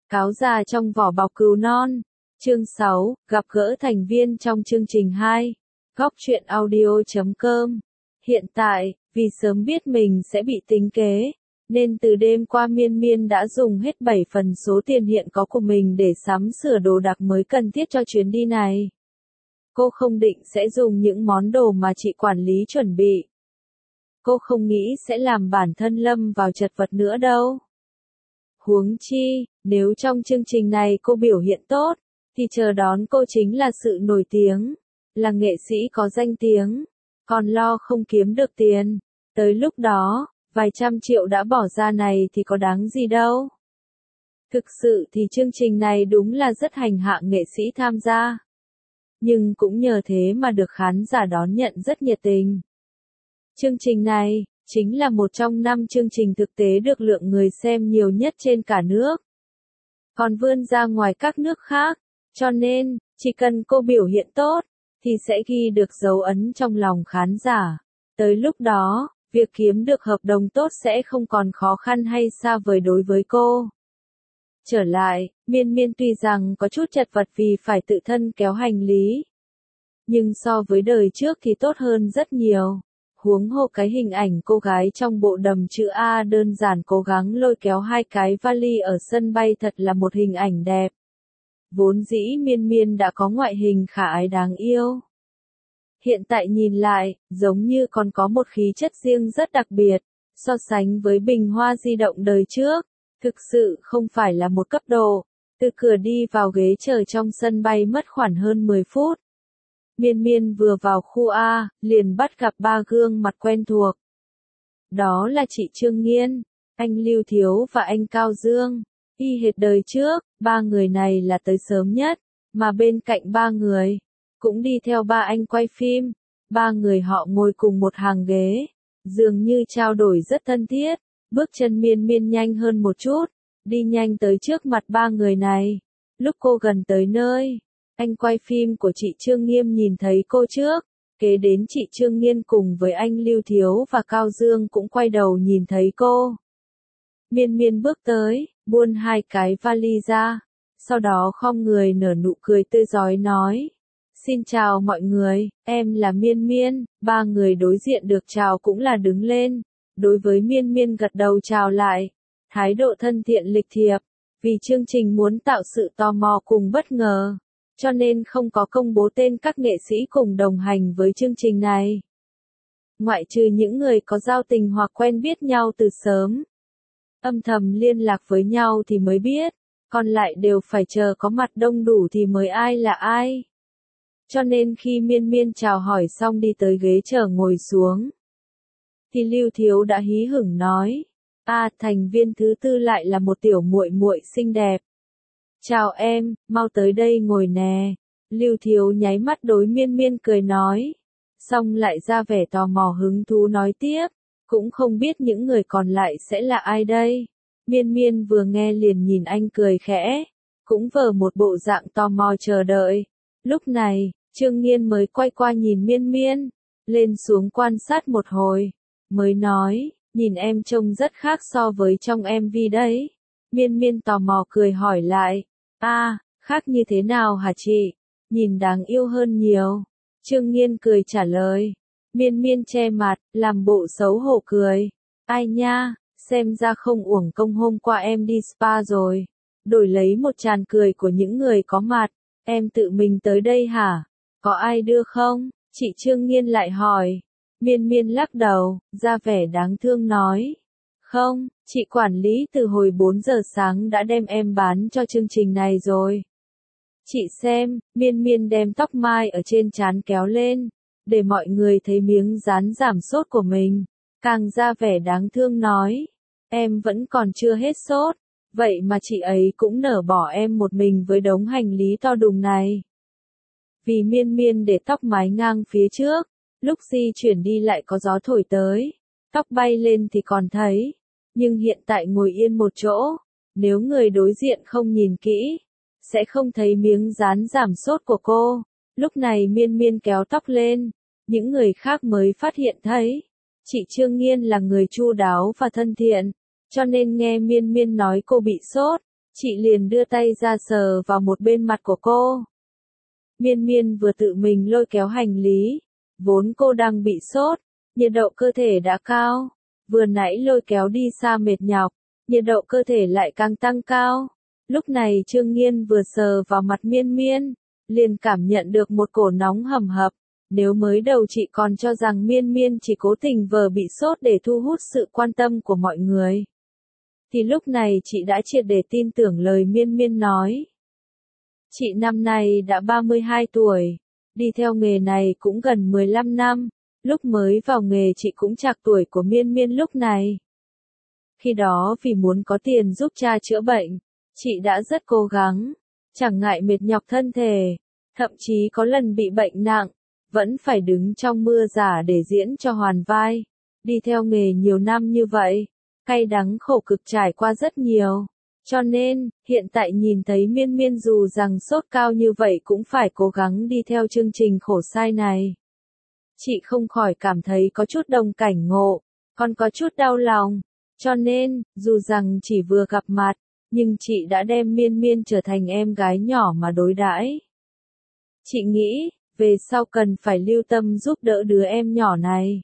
Cáo già trong vỏ bọc cừu non. Chương 6, gặp gỡ thành viên trong chương trình 2. Góc truyện audio.com. Hiện tại, vì sớm biết mình sẽ bị tính kế, nên từ đêm qua Miên Miên đã dùng hết 7 phần số tiền hiện có của mình để sắm sửa đồ đạc mới cần thiết cho chuyến đi này. Cô không định sẽ dùng những món đồ mà chị quản lý chuẩn bị. Cô không nghĩ sẽ làm bản thân lâm vào chật vật nữa đâu. Huống chi, nếu trong chương trình này cô biểu hiện tốt, thì chờ đón cô chính là sự nổi tiếng, là nghệ sĩ có danh tiếng, còn lo không kiếm được tiền. Tới lúc đó, vài trăm triệu đã bỏ ra này thì có đáng gì đâu. Thực sự thì chương trình này đúng là rất hành hạ nghệ sĩ tham gia. Nhưng cũng nhờ thế mà được khán giả đón nhận rất nhiệt tình. Chương trình này chính là một trong 5 chương trình thực tế được lượng người xem nhiều nhất trên cả nước. Còn vươn ra ngoài các nước khác, cho nên, chỉ cần cô biểu hiện tốt, thì sẽ ghi được dấu ấn trong lòng khán giả. Tới lúc đó, việc kiếm được hợp đồng tốt sẽ không còn khó khăn hay xa vời đối với cô. Trở lại, Miên Miên tuy rằng có chút chật vật vì phải tự thân kéo hành lý, nhưng so với đời trước thì tốt hơn rất nhiều. Huống hồ cái hình ảnh cô gái trong bộ đầm chữ A đơn giản cố gắng lôi kéo 2 cái vali ở sân bay thật là một hình ảnh đẹp. Vốn dĩ Miên Miên đã có ngoại hình khả ái đáng yêu. Hiện tại nhìn lại, giống như còn có một khí chất riêng rất đặc biệt, so sánh với bình hoa di động đời trước, thực sự không phải là một cấp độ. Từ cửa đi vào ghế chờ trong sân bay mất khoảng hơn 10 phút. Miên Miên vừa vào khu A, liền bắt gặp 3 gương mặt quen thuộc. Đó là chị Trương Nghiên, anh Lưu Thiếu và anh Cao Dương. Y hệt đời trước, 3 người này là tới sớm nhất, mà bên cạnh 3 người, cũng đi theo 3 anh quay phim. 3 người họ ngồi cùng một hàng ghế, dường như trao đổi rất thân thiết. Bước chân Miên Miên nhanh hơn một chút, đi nhanh tới trước mặt 3 người này. Lúc cô gần tới nơi, anh quay phim của chị Trương Nghiêm nhìn thấy cô trước, kế đến chị Trương Nghiên cùng với anh Lưu Thiếu và Cao Dương cũng quay đầu nhìn thấy cô. Miên Miên bước tới, buôn 2 cái vali ra, sau đó khom người nở nụ cười tươi rói nói: "Xin chào mọi người, em là Miên Miên." 3 người đối diện được chào cũng là đứng lên, đối với Miên Miên gật đầu chào lại, thái độ thân thiện lịch thiệp. Vì chương trình muốn tạo sự tò mò cùng bất ngờ, cho nên không có công bố tên các nghệ sĩ cùng đồng hành với chương trình này. Ngoại trừ những người có giao tình hoặc quen biết nhau từ sớm, âm thầm liên lạc với nhau thì mới biết, còn lại đều phải chờ có mặt đông đủ thì mới ai là ai. Cho nên khi Miên Miên chào hỏi xong đi tới ghế chờ ngồi xuống, thì Lưu Thiếu đã hí hửng nói: thành viên thứ 4 lại là một tiểu muội muội xinh đẹp. "Chào em, mau tới đây ngồi nè." Lưu Thiếu nháy mắt đối Miên Miên cười nói, xong lại ra vẻ tò mò hứng thú nói tiếp: "Cũng không biết những người còn lại sẽ là ai đây." Miên Miên vừa nghe liền nhìn anh cười khẽ, cũng vờ một bộ dạng tò mò chờ đợi. Lúc này, Trương Nghiên mới quay qua nhìn Miên Miên, lên xuống quan sát một hồi, mới nói: "Nhìn em trông rất khác so với trong MV đấy." Miên Miên tò mò cười hỏi lại: "Khác như thế nào hả chị? Nhìn đáng yêu hơn nhiều." Trương Nghiên cười trả lời. Miên Miên che mặt, làm bộ xấu hổ cười: "Ai nha, xem ra không uổng công hôm qua em đi spa rồi. Đổi lấy một tràng cười của những người có mặt, em tự mình tới đây hả? Có ai đưa không?" Chị Trương Nghiên lại hỏi. Miên Miên lắc đầu, ra vẻ đáng thương nói: "Không, chị quản lý từ hồi 4 giờ sáng đã đem em bán cho chương trình này rồi." "Chị xem." Miên Miên đem tóc mai ở trên trán kéo lên, để mọi người thấy miếng dán giảm sốt của mình, càng ra vẻ đáng thương nói: "Em vẫn còn chưa hết sốt, vậy mà chị ấy cũng nỡ bỏ em một mình với đống hành lý to đùng này." Vì Miên Miên để tóc mái ngang phía trước, lúc di chuyển đi lại có gió thổi tới, tóc bay lên thì còn thấy, nhưng hiện tại ngồi yên một chỗ, nếu người đối diện không nhìn kỹ, sẽ không thấy miếng dán giảm sốt của cô. Lúc này Miên Miên kéo tóc lên, những người khác mới phát hiện thấy, chị Trương Nghiên là người chu đáo và thân thiện, cho nên nghe Miên Miên nói cô bị sốt, Chị liền đưa tay ra sờ vào một bên mặt của cô. Miên Miên vừa tự mình lôi kéo hành lý, vốn cô đang bị sốt, nhiệt độ cơ thể đã cao, vừa nãy lôi kéo đi xa mệt nhọc, nhiệt độ cơ thể lại càng tăng cao. Lúc này Trương Nghiên vừa sờ vào mặt Miên Miên, liền cảm nhận được một cổ nóng hầm hập. Nếu mới đầu chị còn cho rằng Miên Miên chỉ cố tình vờ bị sốt để thu hút sự quan tâm của mọi người, thì lúc này chị đã triệt để tin tưởng lời Miên Miên nói. Chị năm nay đã 32 tuổi, đi theo nghề này cũng gần 15 năm, lúc mới vào nghề chị cũng trạc tuổi của Miên Miên lúc này. Khi đó vì muốn có tiền giúp cha chữa bệnh, chị đã rất cố gắng, chẳng ngại mệt nhọc thân thể, thậm chí có lần bị bệnh nặng, vẫn phải đứng trong mưa rả để diễn cho hoàn vai. Đi theo nghề nhiều năm như vậy, cay đắng khổ cực trải qua rất nhiều. Cho nên, hiện tại nhìn thấy Miên Miên dù rằng sốt cao như vậy cũng phải cố gắng đi theo chương trình khổ sai này. Chị không khỏi cảm thấy có chút đồng cảnh ngộ, còn có chút đau lòng. Cho nên, dù rằng chỉ vừa gặp mặt, nhưng chị đã đem Miên Miên trở thành em gái nhỏ mà đối đãi. Chị nghĩ, về sau cần phải lưu tâm giúp đỡ đứa em nhỏ này.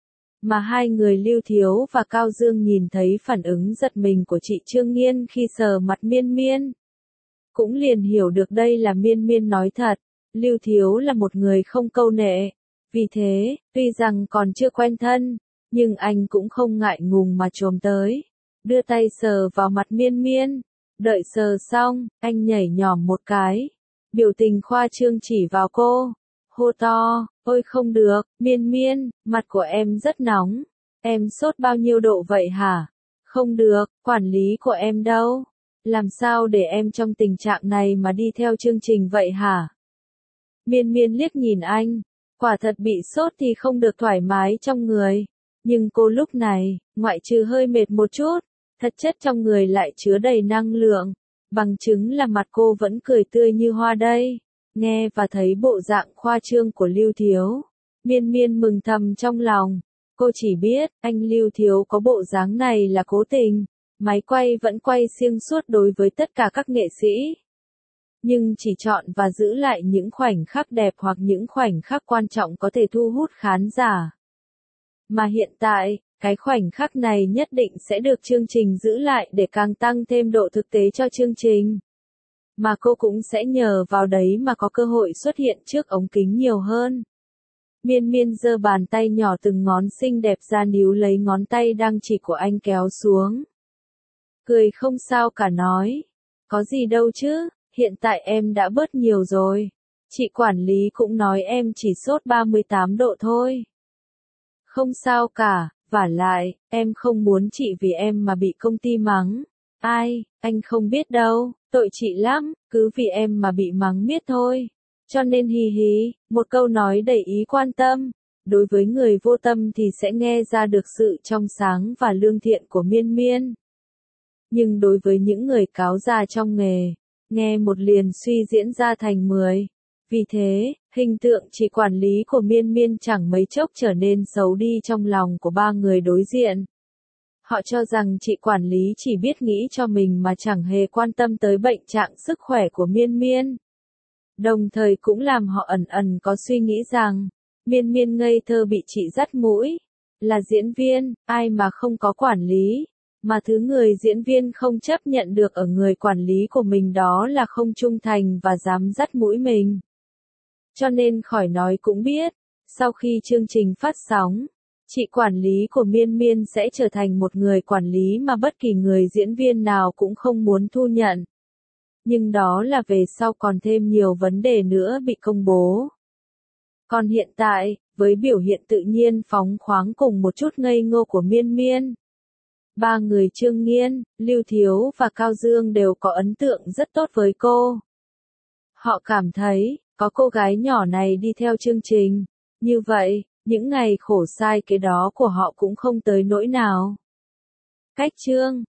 Mà hai người Lưu Thiếu và Cao Dương nhìn thấy phản ứng giật mình của chị Trương Nghiên khi sờ mặt Miên Miên, cũng liền hiểu được đây là Miên Miên nói thật. Lưu Thiếu là một người không câu nệ, vì thế, tuy rằng còn chưa quen thân, nhưng anh cũng không ngại ngùng mà chồm tới, đưa tay sờ vào mặt Miên Miên. Đợi sờ xong, anh nhảy nhỏm một cái, biểu tình khoa trương chỉ vào cô, hô to, ôi không được, Miên Miên, mặt của em rất nóng, em sốt bao nhiêu độ vậy hả? Không được, quản lý của em đâu? Làm sao để em trong tình trạng này mà đi theo chương trình vậy hả? Miên Miên liếc nhìn anh, quả thật bị sốt thì không được thoải mái trong người, nhưng cô lúc này, ngoại trừ hơi mệt một chút, thật chất trong người lại chứa đầy năng lượng, bằng chứng là mặt cô vẫn cười tươi như hoa đây. Nghe và thấy bộ dạng khoa trương của Lưu Thiếu, Miên Miên mừng thầm trong lòng. Cô chỉ biết, anh Lưu Thiếu có bộ dáng này là cố tình, máy quay vẫn quay siêng suốt đối với tất cả các nghệ sĩ. Nhưng chỉ chọn và giữ lại những khoảnh khắc đẹp hoặc những khoảnh khắc quan trọng có thể thu hút khán giả. Mà hiện tại, cái khoảnh khắc này nhất định sẽ được chương trình giữ lại để càng tăng thêm độ thực tế cho chương trình. Mà cô cũng sẽ nhờ vào đấy mà có cơ hội xuất hiện trước ống kính nhiều hơn. Miên Miên giơ bàn tay nhỏ từng ngón xinh đẹp ra níu lấy ngón tay đang chỉ của anh kéo xuống. Cười không sao cả nói. Có gì đâu chứ, hiện tại em đã bớt nhiều rồi. Chị quản lý cũng nói em chỉ sốt 38 độ thôi. Không sao cả, vả lại, em không muốn chị vì em mà bị công ty mắng. Ai, anh không biết đâu, tội chị lắm, cứ vì em mà bị mắng miết thôi. Cho nên hì hì, một câu nói đầy ý quan tâm. Đối với người vô tâm thì sẽ nghe ra được sự trong sáng và lương thiện của Miên Miên. Nhưng đối với những người cáo già trong nghề, nghe một liền suy diễn ra thành 10. Vì thế, hình tượng chị quản lý của Miên Miên chẳng mấy chốc trở nên xấu đi trong lòng của ba người đối diện. Họ cho rằng chị quản lý chỉ biết nghĩ cho mình mà chẳng hề quan tâm tới bệnh trạng sức khỏe của Miên Miên. Đồng thời cũng làm họ ẩn ẩn có suy nghĩ rằng, Miên Miên ngây thơ bị chị dắt mũi. Là diễn viên, ai mà không có quản lý. Mà thứ người diễn viên không chấp nhận được ở người quản lý của mình đó là không trung thành và dám dắt mũi mình. Cho nên khỏi nói cũng biết, sau khi chương trình phát sóng, chị quản lý của Miên Miên sẽ trở thành một người quản lý mà bất kỳ người diễn viên nào cũng không muốn thu nhận. Nhưng đó là về sau còn thêm nhiều vấn đề nữa bị công bố. Còn hiện tại, với biểu hiện tự nhiên phóng khoáng cùng một chút ngây ngô của Miên Miên, ba người Trương Nghiên, Lưu Thiếu và Cao Dương đều có ấn tượng rất tốt với cô. Họ cảm thấy, có cô gái nhỏ này đi theo chương trình, như vậy, những ngày khổ sai kế đó của họ cũng không tới nỗi nào. Cách chương